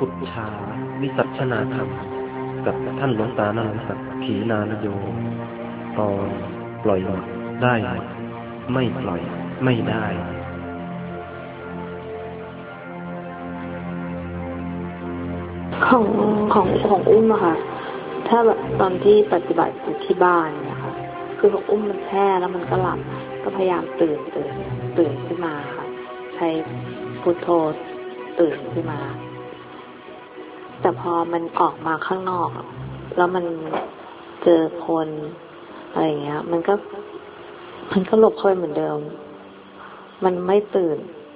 พุทธาวิสัชนาธรรมกับท่านหลวงตานั่นนะครับขีณานโยตอนปล่อยหมดได้หมดไม่ปล่อยไม่ได้ของอุ้มอะค่ะถ้าแบบตอนที่ปฏิบัติอยู่ที่บ้านเนี่ยค่ะคือของอุ้มมันแช่แล้วมันก็หลับก็พยายามตื่นขึ้นมาค่ะใช้พุทโธตื่นขึ้นมาแต่พอมันออกมาข้างนอกแล้วมันเจอคนอะไรอย่างเงี้ยมันก็หลบเข้าไปเหมือนเดิมมันไม่ตื่น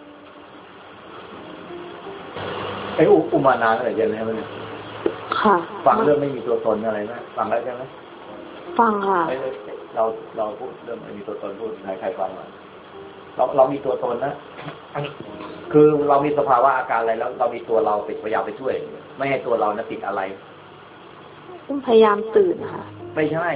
ไอ้อุมานานอะไรอย่างเงี้ยมันค่ะฟังเรื่องไม่มีตัวตนอะไรไหมฟังได้ใช่ไหมฟังค่ะเราพูดเรื่องไม่มีตัวตนพูดใครฟังเรามีตัวตนนะคือเรามีสภาวะอาการอะไรแล้วเรามีตัวเราไปพยายามไปช่วยไม่ให้ตัวเรานะติดอะไรต้องพยายามตื่นค่ะไม่ใช่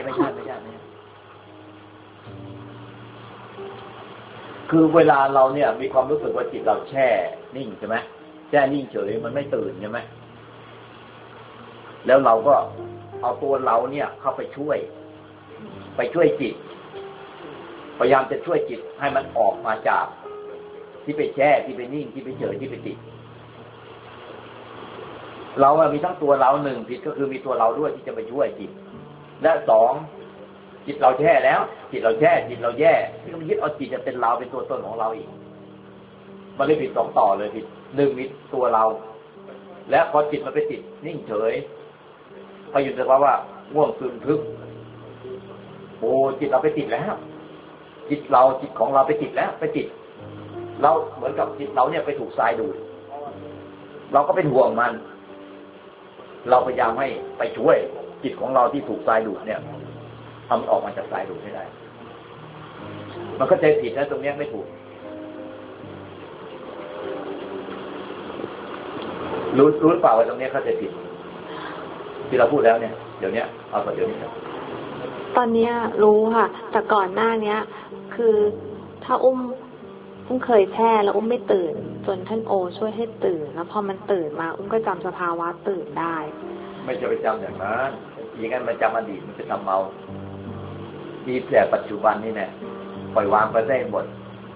คือเวลาเราเนี่ยมีความรู้สึกว่าจิตเราแช่นิ่งใช่ไหมแช่นิ่งเฉยมันไม่ตื่นใช่ไหมแล้วเราก็เอาตัวเราเนี่ยเข้าไปช่วยจิตพยายามจะช่วยจิตให้มันออกมาจากที่ไปแช่ที่ไปนิ่งที่ไปเฉยที่ไปติดเรามีทั้งตัวเราหนึ่งผิดก็คือมีตัวเราด้วยที่จะไปช่วยจิตและสองจิตเราแช่แล้วจิตเราแช่จิตเราแย่ที่มันยึดเอาจิตจะเป็นเราเป็นตัวตนของเราอีกมันเลยผิดสองต่อเลยผิดหนึ่งมีตัวเราและพอจิตมันไปติดนิ่งเฉยพออยู่ในภาวะง่วงซึมทึบโอ้จิตเราไปติดแล้วจิตของเราไปติดแล้วไปติดเราเหมือนกับจิตเราเนี่ยไปถูกทรายดูดเราก็เป็นห่วงมันเราพยายามให้ไปช่วยจิตของเราที่ถูกทรายดูดเนี่ยทำออกมาจากทรายดูดให้ได้มันก็ใจผิดนะตรงนี้ไม่ถูกรู้หรือเปล่าว่าตรงนี้เข้าใจผิดที่เราพูดแล้วเนี่ยเดี๋ยวนี้เอาต่อเดี๋ยวนี้ตอนนี้รู้ค่ะแต่ก่อนหน้านี้คือถ้าอุ้มเคยแช่แล้วอุ้มไม่ตื่นจนท่านโอช่วยให้ตื่นแล้วพอมันตื่นมาอุ้มก็จำสภาวะตื่นได้ไม่จะไปจำอย่างนั้นอย่างนั้นมันจำอดีตมันจะทำเมามีแต่ปัจจุบันนี่แน่ปล่อยวางไปได้หมด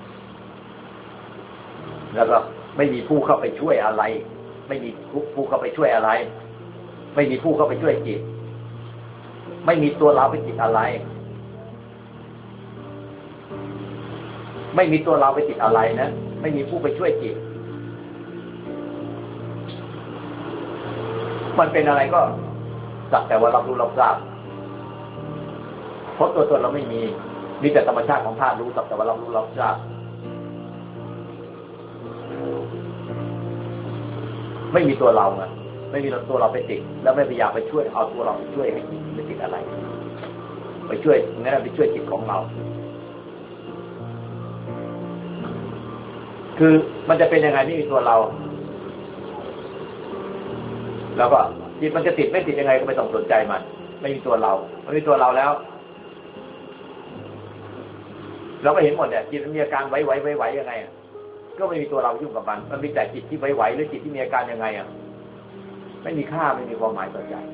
แล้วก็ไม่มีผู้เข้าไปช่วยอะไรไม่มีผู้เข้าไปช่วยอะไรไม่มีผู้เข้าไปช่วยจิตไม่มีตัวเราไปติดอะไรไม่มีตัวเราไปติดอะไรนะไม่มีผู้ไปช่วยจิตมันเป็นอะไรก็สักแต่ว่ารับรู้รับทราบเพราะตัวตนเราไม่มีแต่ธรรมชาติของธาตุรู้สักแต่ว่ารับรู้รับทราบไม่มีตัวเราไงไม่มีตัวเราไปติดแล้วไม่พยายามไปช่วยเอาตัวเราไปช่วยให้จิตไม่ติดอะไรไปช่วยงั้นไปช่วยจิตของเราคือมันจะเป็นยังไงไม่มีตัวเราแล้วก็จิตมันจะติดไม่ติดยังไงก็ไม่ต้องสนใจมันไม่มีตัวเราไม่มีตัวเราแล้วเราก็เห็นหมดเนี่ยจิตมันมีอาการไหวยังไงก็ไม่มีตัวเรายุ่งกับมันมีแต่จิตที่ไหวหรือจิตที่มีอาการยังไงไม่มีค่าไม่มีความหมายต่อใจ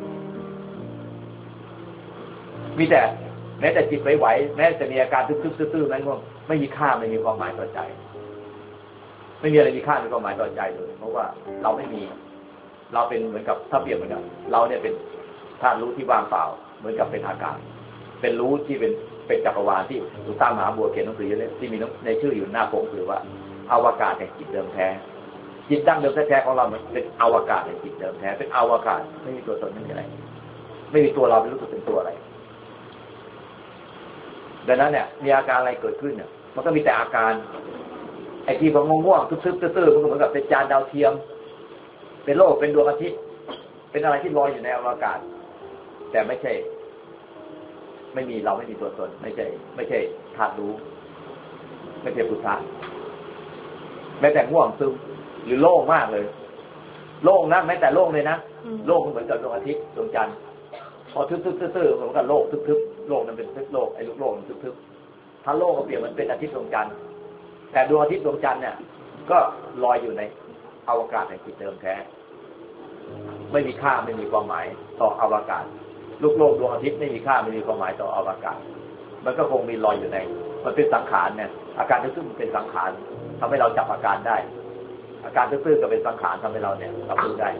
มีแต่แม้แต่จิตไหวแม้จะมีอาการทึบๆตื้อๆนั้นก็ไม่มีค่าไม่มีความหมายต่อใจไม่มีอะไรมีค่ามีความหมายต่อใจเลยเพราะว่าเราไม่มีเราเป็นเหมือนกับถ้าเปรียบเหมือนกับเราเนี่ยเป็นธาตุรู้ที่ว่างเปล่าเหมือนกับเป็นอากาศเป็นรู้ที่เป็นจักรวาลที่สุตตามหาบัวเขียนหนังสือเลยที่มีในชื่ออยู่หน้าปกคือว่าอวกาศแห่งจิตเดิมแท้จิตดั้งเดิมแท้ๆของเราเป็นอวกาศแห่งจิตเดิมแท้เป็นอวกาศไม่มีตัวตนไม่มีอะไรไม่มีตัวเราไม่รู้สึกเป็นตัวอะไรดังนั้นเนี่ยมีอาการอะไรเกิดขึ้นเนี่ยมันก็มีแต่อาการไอ้ที่มันง่วงๆทึบๆตื้อๆมันก็เหมือนกับเป็นจานดาวเทียมเป็นโลกเป็นดวงอาทิตย์เป็นอะไรที่ลอยอยู่ในอวกาศแต่ไม่ใช่ไม่มีเราไม่มีตัวตนไม่ใช่ธาตุรู้ไม่ใช่พุทธะแม้แต่ง่วงซึมหรือโล่งมากเลยโล่งนะแม้แต่โล่งเลยนะโล่งเหมือนกับดวงอาทิตย์ดวงจันทร์พอทึบๆตื้อๆเหมือนกับโลกทึบๆโลกนั้นเป็นทึบโลกไอ้ลูกโลกมันทึบๆถ้าโลกก็เปรียบมันเป็นอาทิตย์ดวงจันทร์แต่ดวงอาทิตย์ดวงจันทร์เนี่ยก็ลอยอยู่ในอวกาศแห่งจิตเดิมแท้ไม่มีค่าไม่มีความหมายต่ออวกาศลูกโลกดวงอาทิตย์ไม่มีค่าไม่มีความหมายต่ออวกาศมันก็คงมีลอยอยู่ในมันเป็นสังขารเนี่ยอาการซื่อๆมันเป็นสังขารทำให้เราจับอาการได้อาการซื่อๆก็เป็นสังขารทำให้เราเนี่ยรับรู้ได้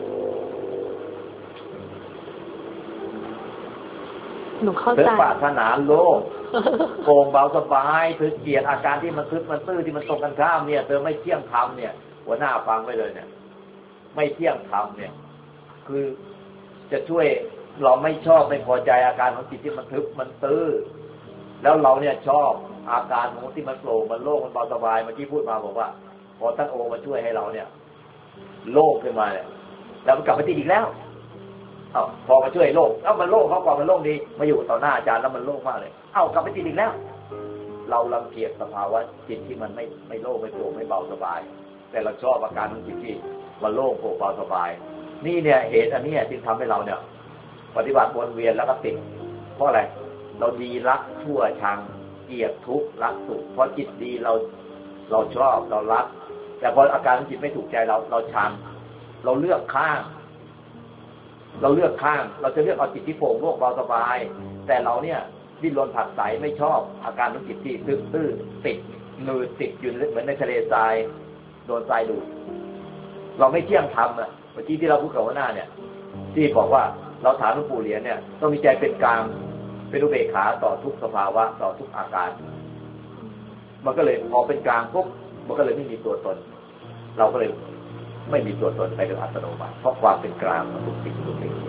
หนูเข้าใจปรารถนาโลกโปร่งเบาสบายเธอเกลียดอาการที่มันทึบมันตื้อที่มันตรงกันข้ามเนี่ยเธอไม่เที่ยงธรรมเนี่ยหัวหน้าฟังไว้เลยเนี่ยไม่เที่ยงธรรมเนี่ยคือจะช่วยเราไม่ชอบไม่พอใจอาการของจิตที่มันทึบมันตื้อแล้วเราเนี่ยชอบอาการของที่มันโปร่งมันโล่งมันเบาสบายเมื่อกี้พูดมาบอกว่าพอท่านโอมาช่วยให้เราเนี่ยโล่งขึ้นมาเนี่ยแล้วมันกลับมาติดอีกแล้วพอมาช่วยโล่งมันโล่งเขาบอกมันโล่งดีมาอยู่ต่อหน้าอาจารย์แล้วมันโล่งมากเลยกลับไปติดอีกแล้วเรารังเกียจสภาวะจิตที่มันไม่โล่งไม่โปร่งไม่เบาสบายแต่เราชอบอาการของจิตที่มันโล่งโปร่งเบาสบายนี่เนี่ยเหตุอันนี้จึงทำให้เราเนี่ยปฏิบัติวนเวียนแล้วก็ติดเพราะอะไรเราดีรักชั่วชังเกลียดทุกข์รักสุขเพราะจิตดีเราชอบเรารักแต่พออาการของจิตไม่ถูกใจเราชังเราเลือกข้างเราจะเลือกเอาจิตที่โปร่งโล่งเบาสบายแต่เราเนี่ยดิ้นรนผัดใสไม่ชอบอาการของจิตที่ตื้อติดหนืดติดอยู่เหมือนในทะเลทรายโดนทรายดูดเราไม่เที่ยงธรรมอ่ะเมื่อกี้ที่เราพูดกับหัวหน้าเนี่ยที่บอกว่าเราถามหลวงปู่เหรียญเนี่ยต้องมีใจเป็นกลางเป็นอุเบกขาต่อทุกสภาวะต่อทุกอาการมันก็เลยพอเป็นกลางปุ๊บมันก็เลยไม่มีตัวตนเราก็เลยไม่มีตัวตนไปโดยอัตโนมัติเพราะความเป็นกลางของทุกสิ่งทุกสิ่ง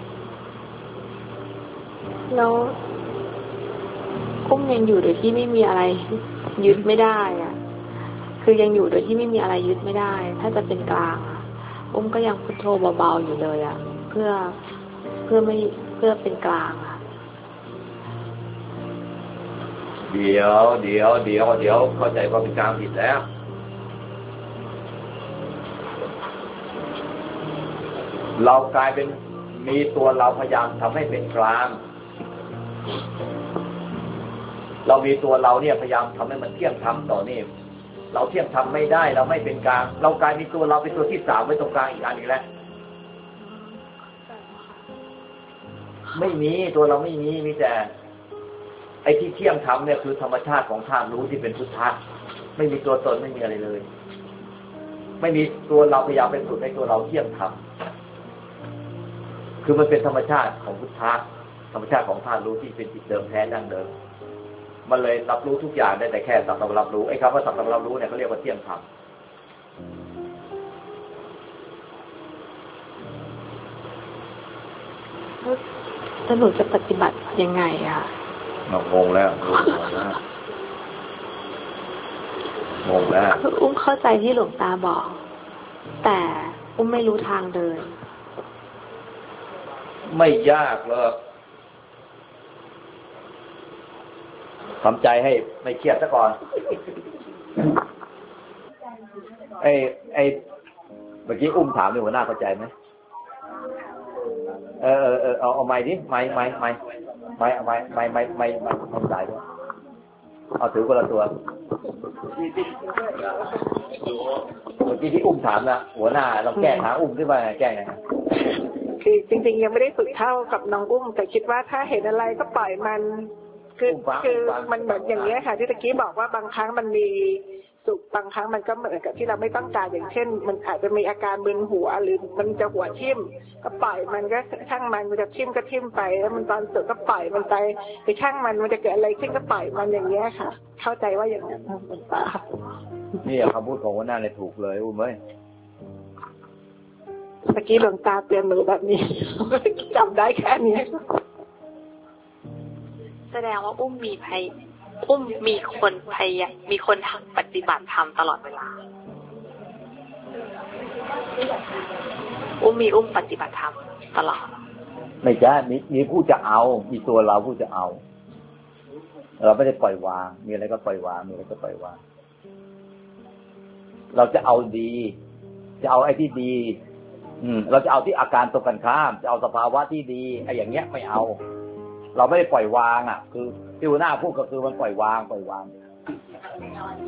แล้วกุ้งยังอยู่โดยที่ไม่มีอะไรยึดไม่ได้อ่ะคือยังอยู่โดยที่ไม่มีอะไรยึดไม่ได้ถ้าจะเป็นกลางกุ้งก็ยังพุทโธเบาๆอยู่เลยอ่ะเพื่อเป็นกลางอ่ะเดี๋ยวเข้าใจว่าเป็นกลางผิดแล้วเรากลายเป็นมีตัวเราพยายามทำให้เป็นกลางเรามีตัวเราเนี่ยพยายามทำให้มันเที่ยงธรรมต่อนี่เราเที่ยงธรรมไม่ได้เราไม่เป็นกลางเรากลายมีตัวเราเป็นตัวที่สามไว้ตรงกลางอีกอันนึงแล้วไม่มีตัวเราไม่มีแต่ไอ้ที่เที่ยงธรรมเนี่ยคือธรรมชาติของธาตุรู้ที่เป็นพุทธะไม่มีตัวตนไม่มีอะไรเลยไม่มีตัวเราพยายามเป็นสุดในตัวเราเที่ยงธรรมคือมันเป็นธรรมชาติของพุทธะธรรมชาติของธาตุรู้ที่เป็นจิตเดิมแท้ดั้งเดิมมันเลยรับรู้ทุกอย่างได้แต่แค่สักแต่ว่ารับรู้ไอ้คำว่าสักแต่ว่ารับรู้เนี่ยเขาเรียกว่าเที่ยงธรรมแล้วหนูจะปฏิบัติยังไงอ่ะงงแล้วอุ้มเข้าใจที่หลวงตาบอกแต่อุ้มไม่รู้ทางเดินไม่ยากหรอกทำใจให้ไม่เครียดซะก่อนไอ้เมื่อกี้อุ้มถามนี่หัวหน้าเข้าใจไหมเอาไม้ดิไม้ทำใจด้วยเอาถือคนละตัวเมื่อกี้ที่อุ้มถามนะหัวหน้าเราแก้ถามอุ้มขึ้นมาแก้ไงคือจริงๆยังไม่ได้ฝึกเท่ากับน้องอุ้มแต่คิดว่าถ้าเห็นอะไรก็ปล่อยมันคือมันเหมือนอย่างนี้ค่ะที่ตะกี้บอกว่าบางครั้งมันมีสุขบางครั้งมันก็เหมือนกับที่เราไม่ต้องการอย่างเช่นมันอาจจะมีอาการมึนหัวหรือมันจะหัวทิ่มก็ปล่อยมันก็ช่างมันจะทิ่มก็ทิ่มไปแล้วมันตอนสุดก็ปล่อยมันไปช่างมันจะเกิดอะไรขึ้นก็ปล่อยมันอย่างนี้ค่ะเข้าใจว่าอย่างนั้นคุณป้านี่คำพูดของหัวหน้าเนี่ยถูกเลยอุ้มเอ้ยตะกี้หลวงตาเตือนหนูแบบนี้จำได้แค่นี้แสดงว่าอุ้มมีคนปฏิบัติธรรมตลอดเวลาอุ้มปฏิบัติธรรมตลอดไม่ใช่มีผู้จะเอามีตัวเราผู้จะเอาเราไม่ได้ปล่อยวางมีอะไรก็ปล่อยวางมีอะไรก็ปล่อยวางเราจะเอาดีจะเอาไอ้ที่ดีเราจะเอาที่อาการตรงกันข้ามจะเอาสภาวะที่ดีไอ้อย่างเงี้ยไม่เอาเราไม่ได้ปล่อยวางอ่ะคือที่หัวหน้าพูดก็คือมันปล่อยวาง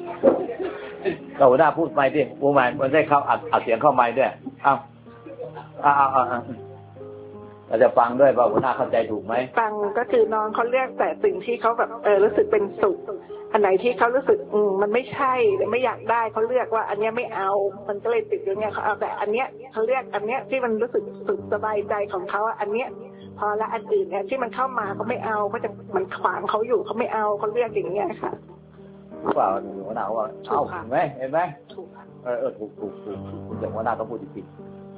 เราหัวหน้าพูดไปดิมันได้เข้าอัดเสียงเข้าไมค์ด้วยเราจะฟังด้วยว่าหัวหน้าเข้าใจถูกไหมฟังก็คือน้องเขาเลือกแต่สิ่งที่เขาแบบรู้สึกเป็นสุขอันไหนที่เขารู้สึกมันไม่ใช่ไม่อยากได้เขาเลือกว่าอันนี้ไม่เอามันก็เลยติดอย่างเงี้ยเขาเอาแต่อันเนี้ยเขาเลือกอันเนี้ยที่มันรู้สึกสุขสบายใจของเขาอันเนี้ยพอละอันอื่นเนี่ยที่มันเข้ามาเขาไม่เอาเขาจะมันขวางเขาอยู่เขาไม่เอาเขาเลือกอย่างเงี้ยค่ะเปล่าหัวหน้าว่าเอ้าเห็นไหมเห็นไหมถูกถูกอย่างหัวหน้าก็พูดจริง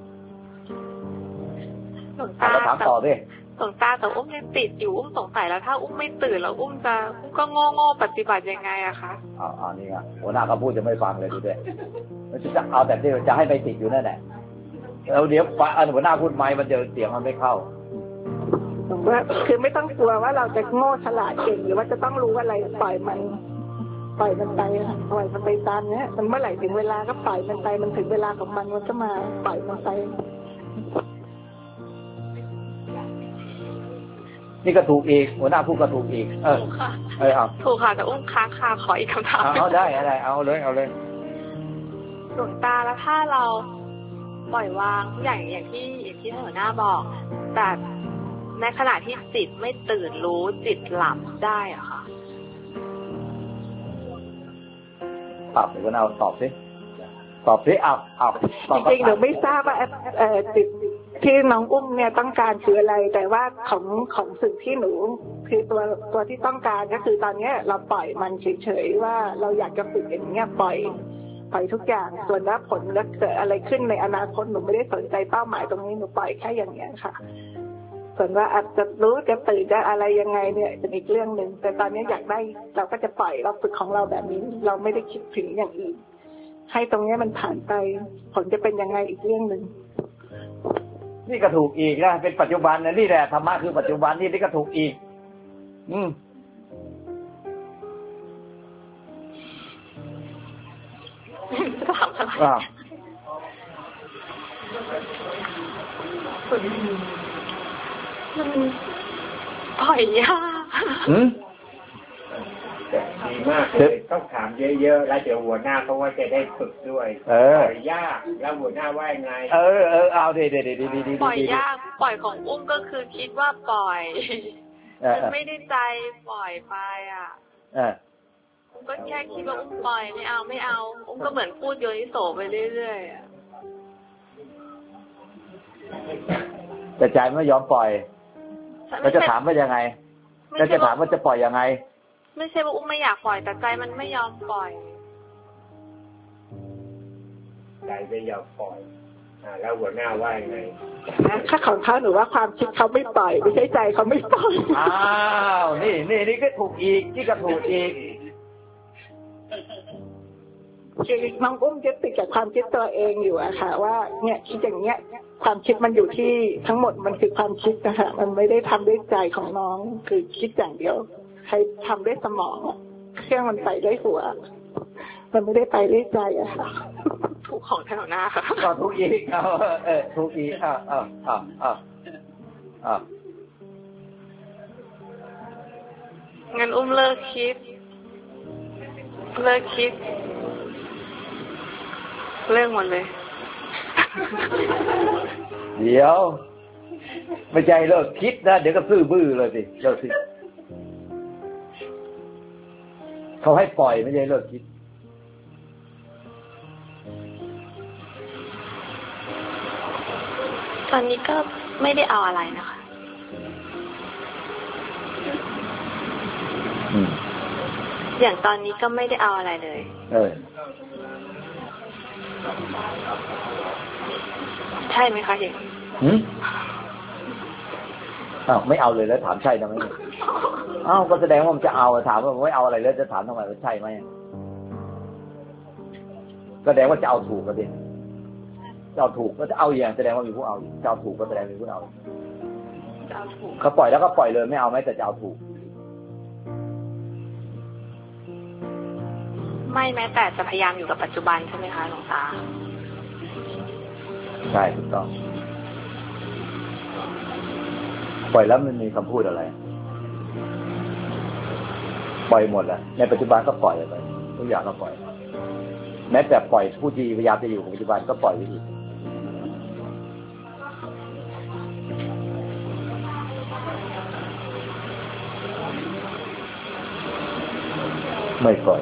เราถามต่อดิหลวงตาแต่อุ้มยังติดอยู่อุ้มสงสัยแล้วถ้าอุ้มไม่ตื่นแล้วอุ้มก็โง่ปฏิบัติยังไงอะคะนี่ไงหัวหน้าก็พูดจะไม่ฟังเลยดูดิมันจะเอาแต่ที่จะให้ไปติดอยู่นั่นแหละแล้วเดี๋ยวหัวหน้าพูดไม่มันจะเสียงมันไม่เข้าว่าคือไม่ต้องกลัวว่าเราจะโง่ฉลาดเก่งหรือว่าจะต้องรู้อะไรปล่อยมันไปปล่อยมันไปตามเนี้ยมันเมื่อไหร่ถึงเวลาก็ปล่อยมันไปมันถึงเวลาของมันก็มาปล่อยมันไปนี่ก็ถูกอีกหัวหน้าพูดก็ถูกอีกถูกค่ะถูกค่ะแต่อุ้มค้างคาขออีกคำถามเอาได้อะไรเอาเลยหลวงตาแล้วถ้าเราปล่อยวางอย่างที่หัวหน้าบอกแต่ในขณะที่จิตไม่ตื่นรู้จิตหลับได้อะค่ะหัวหน้าตอบสิเอาจริงๆหนูไม่ทราบว่าจิตที่น้องอุ้มเนี่ยต้องการคืออะไรแต่ว่าของสิ่งที่หนูคือตัวที่ต้องการก็คือตอนนี้เราปล่อยมันเฉยๆว่าเราอยากจะฝึกอย่างเงี้ยปล่อยทุกอย่างส่วนว่าผลจะเกิดอะไรขึ้นในอนาคตหนูไม่ได้สนใจเป้าหมายตรงนี้หนูปล่อยแค่อย่างเงี้ยค่ะส่วนว่าอาจจะรู้จะตื่นจะอะไรยังไงเนี่ยเป็นอีกเรื่องนึงแต่ตอนนี้อยากได้เราก็จะปล่อยเราฝึกของเราแบบนี้เราไม่ได้คิดถึงอย่างอื่นให้ตรงนี้มันผ่านไปผลจะเป็นยังไงอีกเรื่องนึงนี่ก็ถูกอีกนะเป็นปัจจุบันนะนี่แหละธรรมะคือปัจจุบันนี่ก็ถูกอีกถามอะไรมันปล่อยยากดีมากเลยต้องถามเยอะๆแล้วเดี๋ยวหัวหน้าเขาว่าจะได้ฝึกด้วยปล่อยยากแล้วหัวหน้าว่าไงเอาดีปล่อยยากปล่อยของอุ้มก็คือคิดว่าปล่อยมันไม่ได้ใจปล่อยไปอ่ะอุ้มก็แค่คิดว่าอุ้มปล่อยไม่เอาอุ้มก็เหมือนพูดโยนิโสไปเรื่อยๆอ่ะแต่ใจไม่ยอมปล่อยแล้วจะถามว่ายังไงแล้วจะถามว่าจะปล่อยยังไงไม่ใช่ว่าอุ้มไม่อยากปล่อยแต่ใจมันไม่ยอมปล่อยใจไม่ยอมปล่อยแล้วหัวหน้าว่ายังไงถ้าของเขาหนูว่าความคิดเขาไม่ปล่อยไม่ใช่ใจเขาไม่ปล่อยนี่ก็ถูกอีกนี่ก็ถูกอีกคือน้องอุ้มจะติดกับความคิดตัวเองอยู่อะค่ะว่าเนี่ยคิดอย่างเงี้ยความคิดมันอยู่ที่ทั้งหมดมันคือความคิดนะคะมันไม่ได้ทำด้วยใจของน้องคือคิดอย่างเดียวใครทำด้วยสมองเครื่องมันไปด้วยหัวมันไม่ได้ไปด้วยใจอะค่ะถูกของแถวหน้าค่ะก็ถูกอีกถูกอีกงั้นอุ้มเลิกคิดเรื่องหมดเลยเดี๋ยวไม่ใจเลิกคิดนะเดี๋ยวก็ซื่อบื้อเลยสิเลิกสิเขาให้ปล่อยไม่ใช่เลิกคิดตอนนี้ก็ไม่ได้เอาอะไรนะคะอย่างตอนนี้ก็ไม่ได้เอาอะไรเลยใช่ไหมคะเห็นไม่เอาเลยแล้วถามใช่ทำไมก็แสดงว่ามันจะเอาถามว่าไม่เอาอะไรแล้วจะถามทำไมว่าใช่ไหมแสดงว่าจะเอาถูกก็ดิจะเอาถูกก็จะเอาอย่างแสดงว่ามีผู้เอาจะเอาถูกก็แสดงมีผู้เอาเขาปล่อยแล้วก็ปล่อยเลยไม่เอาไหมแต่จะเอาถูกไม่แม้แต่จะพยายามอยู่กับปัจจุบันใช่ไหมคะหลวงตาใช่ถูกต้องปล่อยแล้วมันมีคำพูดอะไรปล่อยหมดแหละในปัจจุบันก็ปล่อยไปทุกอย่างก็ปล่อยแม้แต่ปล่อยผู้ที่พยายามจะอยู่กับปัจจุบันก็ปล่อยไปอีกไม่ปล่อย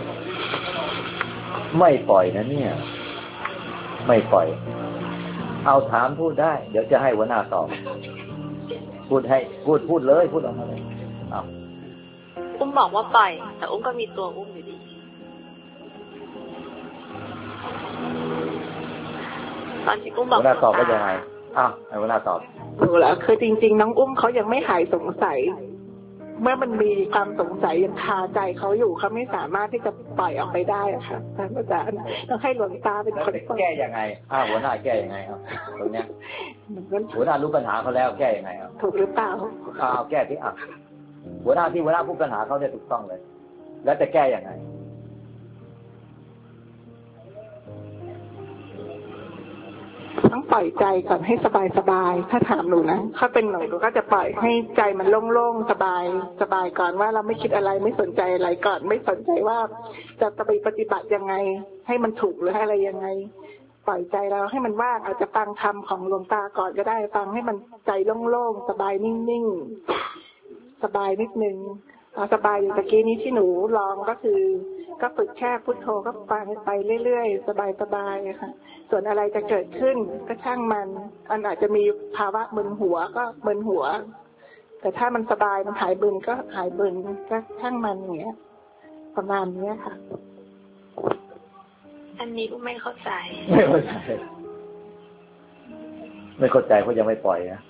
นะเนี่ยไม่ปล่อยเอาถามพูดได้เดี๋ยวจะให้หัวหน้าตอบพูดเลยพูดออกมาเลยอุ้มบอกว่าปล่อยแต่อุ้มก็มีตัวอุ้มอยู่ดีตอนที่อุ้มบอกหัวหน้าตอบก็ยังไงให้หัวหน้าตอบรู้แล้วคือจริงๆน้องอุ้มเขายังไม่หายสงสัยเมื่อมันมีความสงสัยยังคาใจเขาอยู่เขาไม่สามารถที่จะปล่อยออกไปได้ค่ะท่านอาจารย์ต้องให้หลวงตาเป็นคนแก้ยังไงหัวหน้าแก้ยังไงตรงเนี้ยหัวหน้ารู้ปัญหาเขาแล้วแก้ยังไงถูกหรือเปล่าแก้ที่หัวหน้าพูดปัญหาเขาเนี่ยถูกต้องเลยแล้วจะแก้ยังไงต้องปล่อยใจก่อนให้สบายถ้าถามหนูนะถ้าเป็นหนูก็จะปล่อยให้ใจมันโล่งๆสบายก่อนว่าเราไม่คิดอะไรไม่สนใจอะไรก่อนไม่สนใจว่าจะไปปฏิบัติยังไงให้มันถูกหรืออะไรยังไงปล่อยใจเราให้มันว่างอาจจะฟังธรรมของหลวงตาก่อนก็ได้ฟังให้มันใจโล่งๆสบายนิ่งๆสบายนิดนึงสบายอย่างตะกี้นี้ที่หนูลองก็คือก็ฝึกแค่พุทโธก็ฟังไปเรื่อยๆสบายๆค่ะส่วนอะไรจะเกิดขึ้นก็ช่างมันอาจจะมีภาวะมึนหัวก็มึนหัวแต่ถ้ามันสบายมันหายบึนก็หายบึนก็ช่างมันอย่างเงี้ยประมาณนี้ค่ะอันนี้ก็ไม่เข้าใจเพราะยังไม่ปล่อยนะ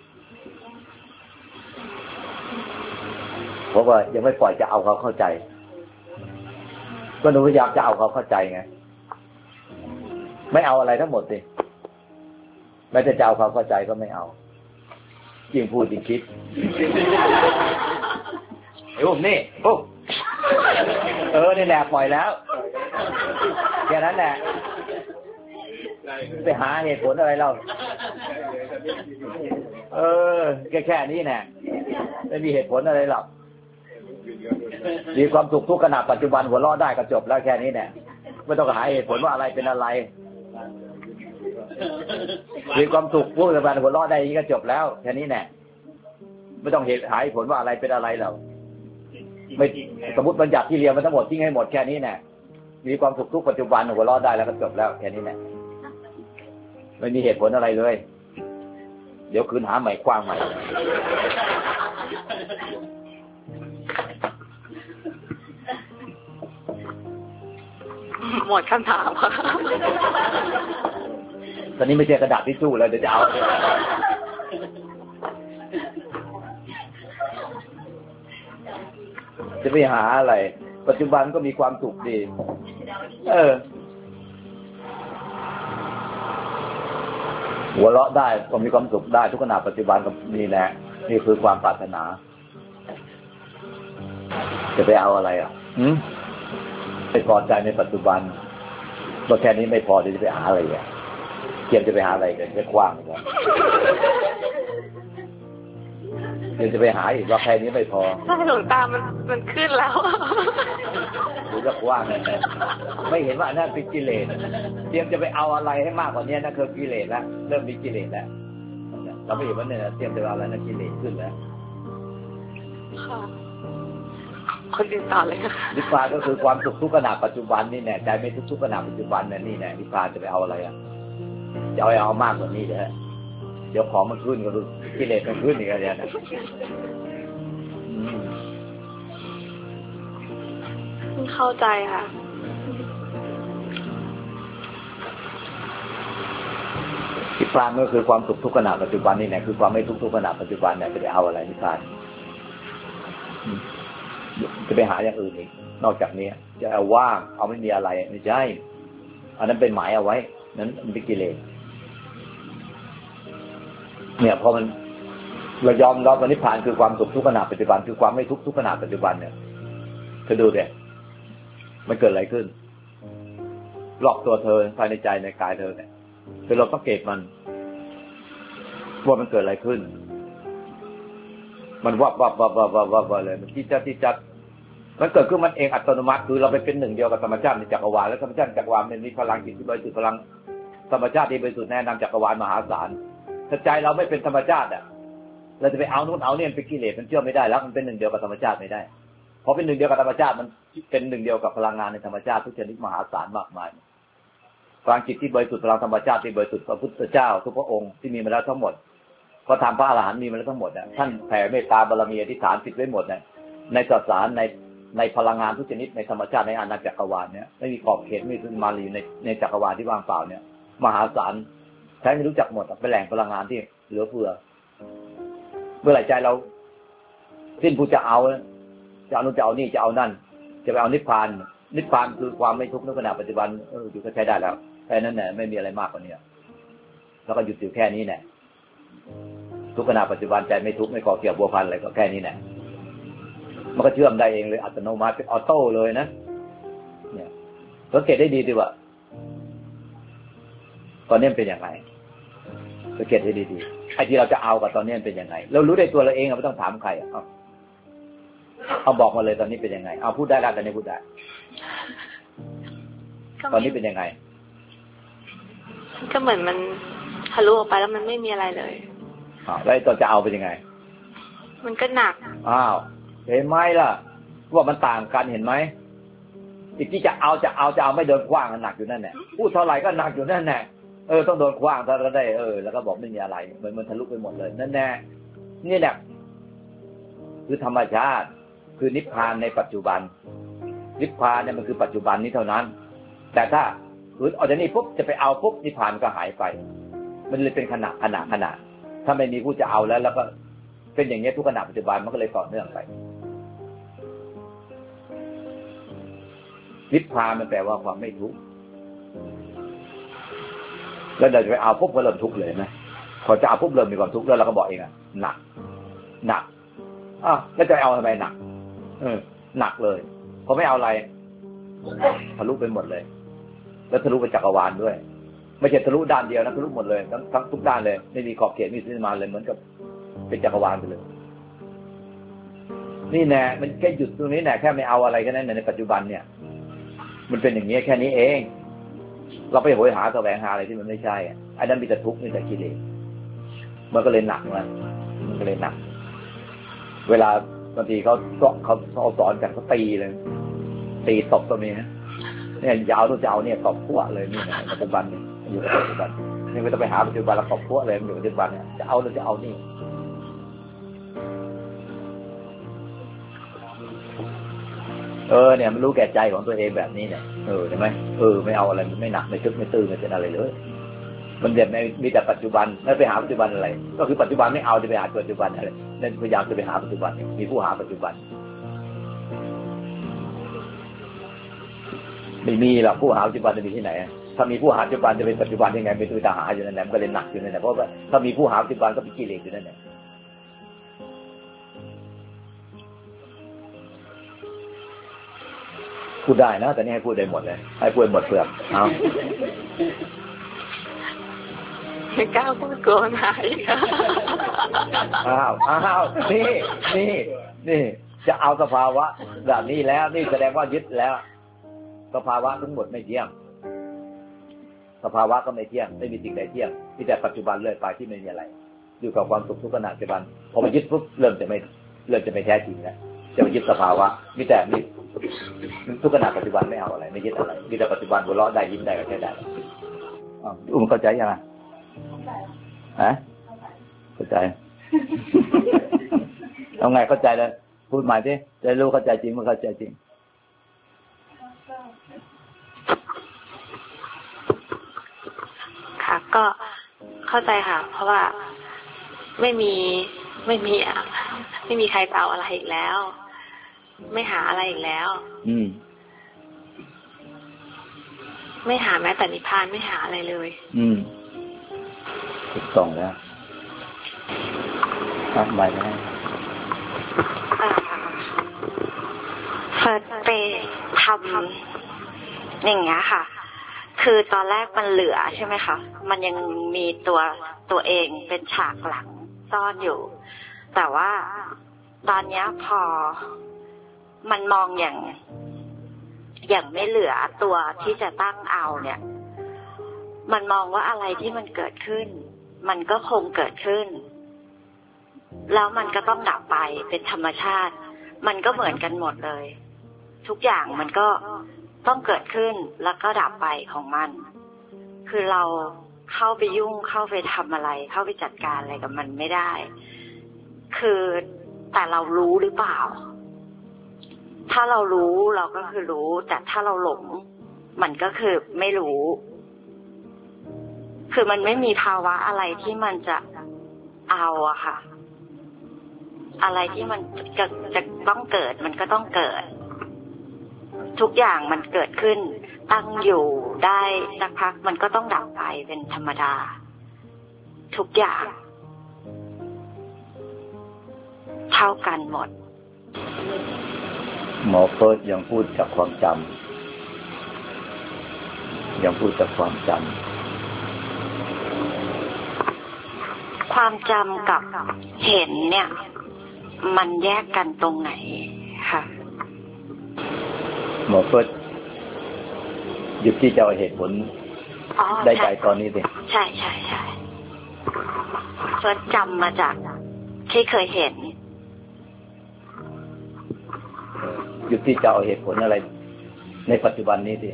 เพราะว่ายังไม่ปล่อยจะเอาเขาเข้าใจก็หนูพยายามจะเอาเขาเข้าใจไงไม่เอาอะไรทั้งหมดสิแม้แต่จะเอาเขาเข้าใจก็ไม่เอายิ่งพูดยิ่งคิดไอ้พวกนี่นี่แหละปล่อยแล้วแค่นั้นแหละไปหาเหตุผลอะไรเราแค่นี้แน่ไม่มีเหตุผลอะไรหรอกมีความสุขทุกขณะปัจจุบันหัวเราะได้ก็จบแล้วแค่นี้แน่ไม่ต้องหาเหตุผลว่าอะไรเป็นอะไรมีความสุขทุกขณะหัวเราะได้ก็จบแล้วแค่นี้แน่ไม่ต้องหาเหตุผลว่าอะไรเป็นอะไรหรอกไม่สมมติบัญญัติที่เรียนมันทั้งหมดทิ้งให้หมดแค่นี้แน่มีความสุขทุกปัจจุบันหัวเราะได้แล้วก็จบแล้วแค่นี้แน่ไม่มีเหตุผลอะไรเลยเดี๋ยวคืนหาใหม่กว้างใหม่หมดคำถามค่ะตอนนี้ไม่ใช่กระดาษทิชชู่แล้วเดี๋ยวจะเอาจะไปหาอะไรปัจจุบันก็มีความสุขดีหัวเราะได้ก็มีความสุขได้ทุกขณะปัจจุบันก็มีแหละนี่คือความปรารถนาจะไปเอาอะไรไปพอใจในปัจจุบันก็แค่นี้ไม่พอจะไปหาอะไรเตรียมจะไปหาอะไรกันจะกว้างกันเตรียมจะไปหาอีกว่าแค่นี้ไม่พอใช่หลวงตามันขึ้นแล้วหรือจะกว้างไม่เห็นว่านั่นเป็นกิเลสเตรียมจะไปเอาอะไรให้มากกว่านี้นั่นคือกิเลสแล้วเริ่มมีกิเลสแล้วเราไม่เห็นว่าเนี่ยเตรียมจะเอาอะไรนั่นกิเลสขึ้นแล้วค่ะคนอื่นต่อเลยค่ะนิพพานก็คือความสุขทุกขณะปัจจุบันนี่แน่ใจไม่ทุกขณะปัจจุบันนี่แน่นิพพานจะไปเอาอะไรจะเอามากกว่านี้เดี๋ยวของมันขึ้นก็รู้กิเลสมันขึ้นอีกแล้วเนี่ยเข้าใจค่ะนิพพานก็คือความสุขทุกขณะปัจจุบันนี่แน่คือความไม่ทุกขณะปัจจุบันเนี่ยจะไปเอาอะไรนิพพานจะไปหาอย่างอื่นอีกนอกจากนี้จะเอาว่างเอาไม่มีอะไรไม่ใช่อันนั้นเป็นหมายเอาไว้นั้นมันเป็นกิเลสเนี่ยพอมันเรายอมรับว่านิพพานคือความสุขทุกขณะปัจจุบันคือความไม่ทุกขณะปัจจุบันเนี่ยเธอดูดิมันเกิดอะไรขึ้นรอบตัวเธอภายในใจในกายเธอเนี่ยคือเราสังเกตมันว่ามันเกิดอะไรขึ้นมันวับเลยมันที่จัดมันเกิดขึ้นมันเองอัตโนมัติคือเราไปเป็นหนึ่งเดียวกับธรรมชาติในจักรวาลแล้วธรรมชาติจักรวาลมันมีพลังจิตที่บริสุทธิ์พลังธรรมชาติที่บริสุทธิ์แนะนำจักรวาลมหาศาลถ้าใจเราไม่เป็นธรรมชาติเราจะไปเอานู่นเอานี่เป็นกิเลสมันเชื่อไม่ได้แล้วมันเป็นหนึ่งเดียวกับธรรมชาติไม่ได้พอเป็นหนึ่งเดียวกับธรรมชาติมันเป็นหนึ่งเดียวกับพลังงานในธรรมชาติทุกชนิดมหาศาลมากมายพลังจิตที่บริสุทธิ์พลังธรรมชาติที่บริสุทธิ์พระพุทธเจ้าทุกพระองค์ที่มีมาแล้วทั้งหมดก็ทำพระอรหันต์มีมาแล้วทั้งหมดนะท่านแผ่เมตตาบารมีอธิษฐานจิตไว้หมดนะในสสารในพลังงานทุกชนิดในธรรมชาติในอาณาจักรวาลเนี่ยไม่มีขอบเขตไม่มีมาลีในจักรวาลที่ว่างเปล่าเนี่ยมหาศาลใช้ไม่รู้จักหมดเป็นแหล่งพลังงานที่เหลือเฟือเมื่อไหร่ใจเราสิ้นผู้จะเอาจะเอานู่นจะเอานี่จะเอานั่นจะไปเอานิพพานนิพพานคือความไม่ทุกข์ในขณะปัจจุบันอยู่ก็ใช้ได้แล้วแค่นั้นแหละไม่มีอะไรมากกว่านี้แล้วก็หยุดอยู่แค่นี้แหละทุกขณะปัจจุบันใจไม่ทุกข์ไม่ก่อเกี่ยวบัวพันอะไรก็แค่นี้แหละมันก็เชื่อมได้เองเลยอัตโนมัติเป็นออโต้เลยนะเนี่ยสังเกตได้ดีดีว่าตอนนี้เป็นยังไงสังเกตให้ดีๆไอ้ที่เราจะเอากับตอนนี้เป็นยังไงเรารู้ได้ตัวเราเองไม่ต้องถามใครเอาบอกมาเลยตอนนี้เป็นยังไงเอาพูดได้แล้วตอนนี้พูดได้ตอนนี้เป็นยังไงก็เหมือนมันทะลุออกไปแล้วมันไม่มีอะไรเลยแล้วตอนจะเอาเป็นยังไงมันก็หนักเห็นไหมล่ะว่ามันต่างกันเห็นไหมอีกที่จะเอาไม่โดนขว้างหนักอยู่นั่นแหละพูดเท่าไหร่ก็หนักอยู่นั่นแหละต้องโดนขว้างถ้าเราได้แล้วก็บอกไม่มีอะไรมันทะลุไปหมดเลยนั่นแน่นี่แหละคือธรรมชาติคือนิพพานในปัจจุบันนิพพานเนี่ยมันคือปัจจุบันนี้เท่านั้นแต่ถ้าออกจากนี้ปุ๊บจะไปเอาปุ๊บนิพพานก็หายไปมันเลยเป็นขณะถ้าไม่มีผู้จะเอาแล้วก็เป็นอย่างนี้ทุกขณะปัจจุบันมันก็เลยต่อเนื่องไปนิพพานมันแปลว่าความไม่ทุกข์แล้วเราจะไปเอาปุ๊บก็เริ่มทุกข์เลยนะพอจะเอาปุ๊บเริ่มมีความทุกข์แล้วเราก็บอกเองหนักแล้วจะเอาทำไมหนักหนักเลยพอไม่เอาอะไรทะลุไปหมดเลยแล้วทะลุไปจักรวาลด้วยไม่ใช่ทะลุด้านเดียวนะทะลุหมดเลยทั้งทุกด้านเลยไม่มีขอบเขตไม่มีสิ้นมาเลยเหมือนกับเป็นจักรวาลไปเลยนี่แน่มันแค่หยุดตรงนี้แน่แค่ไม่เอาอะไรแค่นั้นในปัจจุบันเนี่ยมันเป็นอย่างนี้แค่นี้เองเราไปโหยหาแสวงหาอะไรที่มันไม่ใช่ไอ้นั้นมีแต่ทุกข์มีแต่กิเลสมันก็เลยหนักมันก็เลยหนักเวลาบางทีเขาสอนกันเขาตีเลยตีตบตัวนี้เนี่ยยาวต้องจะเอาเนี่ยตบขั้วเลยนี่นะปัจจุบันเนี่ยอยู่กับปัจจุบันนี่ไม่ต้องไปหาปัจจุบันแล้วตบขั้วเลยอยู่ปัจจุบันเนี่ยจะเอาแล้วจะเอานี่เนี่ยมันรู้แก่ใจของตัวเองแบบนี้เนี่ยเห็นไหมไม่เอาอะไรไม่หนักไม่ทึกไม่ตื้อไม่เป็นอะไรเลยมันเด่นมีแต่ปัจจุบันไม่ไปหาปัจจุบันอะไรก็คือปัจจุบันไม่เอาจะไปหาปัจจุบันอะไรนั่นพยายามจะไปหาปัจจุบันมีผู้หาปัจจุบันไม่มีหรอกผู้หาปัจจุบันจะมีที่ไหนถ้ามีผู้หาปัจจุบันจะเป็นปัจจุบันยังไงเป็นตัวหาอยู่นั่นแหละมันก็เลยหนักอยู่นั่นแหละเพราะว่าถ้ามีผู้หาปัจจุบันก็เป็นกิเลสอยู่นั่นแหละพูดได้นะแต่นี่ให้พูดได้หมดเลยให้พูดหมดเปลือกเอาไม่กล้าพูดโกนหายนี่จะเอาสภาวะแบบนี้แล้วนี่แสดงว่ายึดแล้วสภาวะทั้งหมดไม่เที่ยงสภาวะก็ไม่เที่ยงไม่มีสิ่งใดเที่ยงมีแต่ปัจจุบันเรื่อยไปที่ไม่มีอะไรอยู่กับความสุขทุกขณะปัจจุบันพอมายึดปุ๊บเริ่มจะไม่แท้จริงแล้วจะมายึดสภาวะมีแต่มีทุกขณะปัจจุบันไม่เอาอะไรไม่ยึดอะไรมีแต่ปัจจุบันหัวเราะได้ยิ้มได้ก็แค่ได้เข้าใจยังไงเข้าใจเอาไงเข้าใจแล้วพูดใหม่ดิจะรู้เข้าใจจริงมันเข้าใจจริงค่ะก็เข้าใจค่ะเพราะว่าไม่มีใครจะเอาอะไรอีกแล้วไม่หาอะไรอีกแล้วไม่หาแม้แต่นิพพานไม่หาอะไรเลยถูกต้องแล้วตั้งไว้นะเฟิร์สไปทำอย่างเงี้ยค่ะคือตอนแรกมันเหลือใช่ไหมคะมันยังมีตัวเองเป็นฉากหลังซ่อนอยู่แต่ว่าตอนนี้พอมันมองอย่างไม่เหลือตัวที่จะตั้งเอาเนี่ยมันมองว่าอะไรที่มันเกิดขึ้นมันก็คงเกิดขึ้นแล้วมันก็ต้องดับไปเป็นธรรมชาติมันก็เหมือนกันหมดเลยทุกอย่างมันก็ต้องเกิดขึ้นแล้วก็ดับไปของมันคือเราเข้าไปยุ่งเข้าไปทำอะไรเข้าไปจัดการอะไรกับมันไม่ได้คือแต่เรารู้หรือเปล่าถ้าเรารู้เราก็คือรู้แต่ถ้าเราหลงมันก็คือไม่รู้คือมันไม่มีภาวะอะไรที่มันจะเอาอะค่ะอะไรที่มันจะต้องเกิดมันก็ต้องเกิดทุกอย่างมันเกิดขึ้นตั้งอยู่ได้สักพักมันก็ต้องดับไปเป็นธรรมดาทุกอย่างเท่ากันหมดหมอเฟิร์สยังพูดจากความจำความจำกับเห็นเนี่ยมันแยกกันตรงไหนค่ะหมอเฟิร์สหยุดที่จะเอาเหตุผลได้ใจตอนนี้สิใช่ใช่ใช่เฟิร์สจำมาจากที่เคยเห็นหยุดที่จะเอาเหตุผลอะไรในปัจจุบันนี้สิ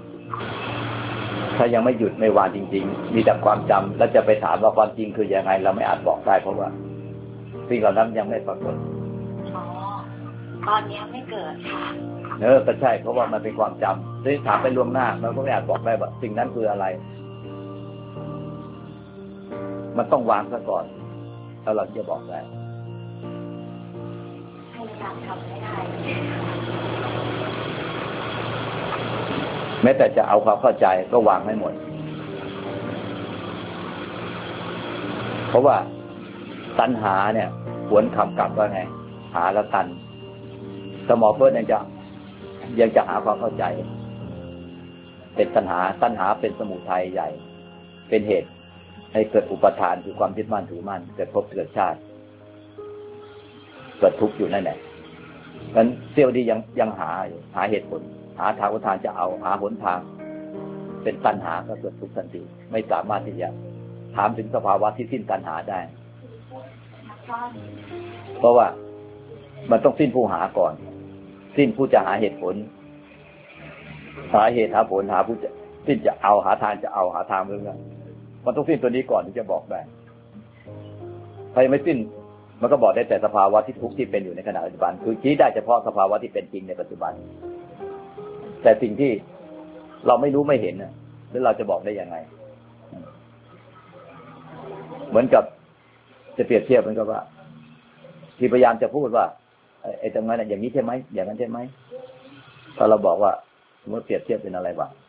ถ้ายังไม่หยุดไม่วางจริงๆมีแต่ความจำแล้วจะไปถามว่าความจริงคือยังไงเราไม่อาจบอกได้เพราะว่าสิ่งเหล่านั้นยังไม่ปรากฏตอนนี้ไม่เกิดค่ะก็ใช่เพราะว่ามันเป็นความจำถ้าถามไปล่วงหน้ามันก็ไม่อาจบอกได้ว่าสิ่งนั้นคืออะไรมันต้องวางซะก่อนแล้วเราจะบอกได้พยายามทำไม่ได้แม้แต่จะเอาความเข้าใจก็วางไม่หมดเพราะว่าตัณหาเนี่ยหวนคำกลับว่าไงหาแล้วตันสมองเพื่อนยังจะหาความเข้าใจเป็นตัณหาเป็นสมุทัยใหญ่เป็นเหตุให้เกิดอุปทานคือความยึดมั่นถือมั่นเกิดภพเกิดชาติเกิดทุกข์อยู่นั่นแหละงั้นเซี่ยวดียังหาเหตุผลหาทางอุทานจะเอาหาหนทางเป็นตัณหาก็เกิดทุกข์ทันทีไม่สามารถที่จะถามถึงสภาวะที่สิ้นตัณหาได้เพราะว่ามันต้องสิ้นผู้หาก่อนสิ้นผู้จะหาเหตุผลหาเหตุหาผลหาผู้จะสิ้นจะเอาหาทางจะเอาหาทางเรื่องมันต้องสิ้นตัวนี้ก่อนถึงจะบอกได้ถ้ายังไม่สิ้นมันก็บอกได้แต่สภาวะที่ทุกข์ที่เป็นอยู่ในขณะปัจจุบันคือชี้ได้เฉพาะสภาวะที่เป็นจริงในปัจจุบันแต่สิ่งที่เราไม่รู้ไม่เห็นน่ะแล้วเราจะบอกได้ยังไงเหมือนกับจะเปรียบเทียบเหมือนกับว่าที่พยายามจะพูดว่าไอ้ตรงนั้นอย่างนี้ใช่ไหมอย่างนั้นใช่ไหมถ้าเราบอกว่าสมมติเปรียบเทียบเป็นอะไรบ้าง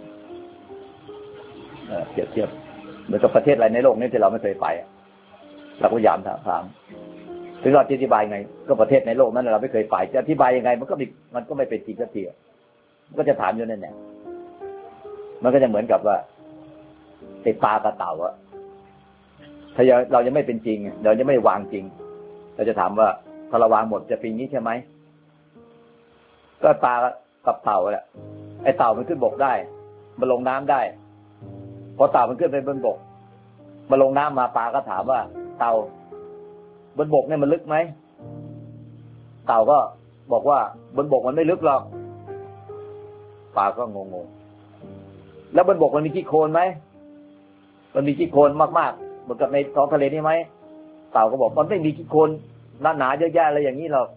เปรียบเทียบเหมือนกับประเทศอะไรในโลกนี้ที่เราไม่เคยไปเราก็พยายามถามถึงเราจะอธิบายไงก็ประเทศในโลกนั้นเราไม่เคยไปจะอธิบายยังไงมันก็ไม่เป็นจริงสักทีมันก็จะถามอยู่นั่นแหละมันก็จะเหมือนกับว่าไอ้ปลากระเต่าอะถ้าเรายังไม่เป็นจริงเรายังไม่วางจริงเราจะถามว่าถ้าเราวางหมดจะเป็นนี้ใช่ไหมก็ปลากับเต่าแหละไอ้เต่ามันขึ้นบกได้มันลงน้ำได้พอเต่ามันขึ้นไปบนบกมาลงน้ำมาปลาก็ถามว่าเต่าบนบกเนี่ยมันลึกไหมเต่าก็บอกว่าบนบกมันไม่ลึกหรอกปลาก็งงๆแล้วบนบกมันมีขี้โคลนไหมมันมีขี้โคลนมากๆเหมือนกับในท้องทะเลนี่ไหมเต่าก็บอกมันไม่มีขี้โคลนหนาๆเยอะแยะอะไรอย่างนี้หรอก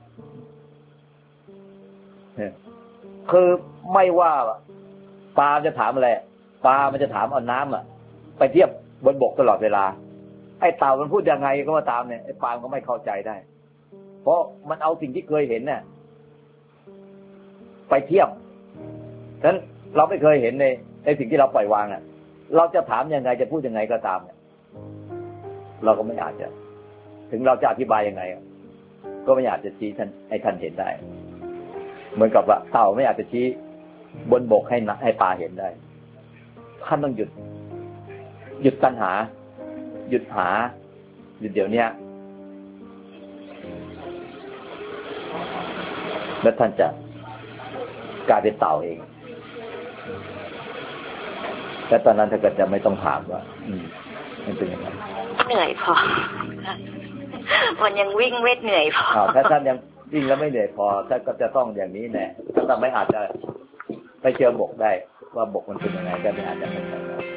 คือไม่ว่าปลาจะถามอะไรปลามันจะถามเอาน้ำไปเทียบบนบกตลอดเวลาไอ้เต่ามันพูดยังไงก็ว่าตามเนี่ยไอ้ปลาก็ไม่เข้าใจได้เพราะมันเอาสิ่งที่เคยเห็นเนี่ยไปเทียบฉะนั้นเราไม่เคยเห็นในสิ่งที่เราปล่อยวางอ่ะเราจะถามยังไงจะพูดยังไงก็ตามเนี่ยเราก็ไม่อาจจะถึงเราจะอธิบายยังไงก็ไม่อาจจะชี้ให้ท่านเห็นได้เหมือนกับว่าเต่าไม่อาจจะชี้บนบกให้ปลาเห็นได้ท่านต้องหยุดตัณหาหยุดหาหยุดเดี๋ยวนี้แล้วท่านจะกลายเป็นเต่าเองและตอนนั้นถ้าเกิดจะไม่ต้องถามว่ามันเป็นยังไงเหนื่อยพอมันยังวิ่งเวทเหนื่อยพอถ้าท่านยังวิ่งแล้วไม่เหนื่อยพอถ้าก็จะต้องอย่างนี้แน่ถ้าไม่อาจจะไปเจอบกได้ว่าบกมันเป็นยังไงก็ไม่อาจจะเป็นอย่างนั้น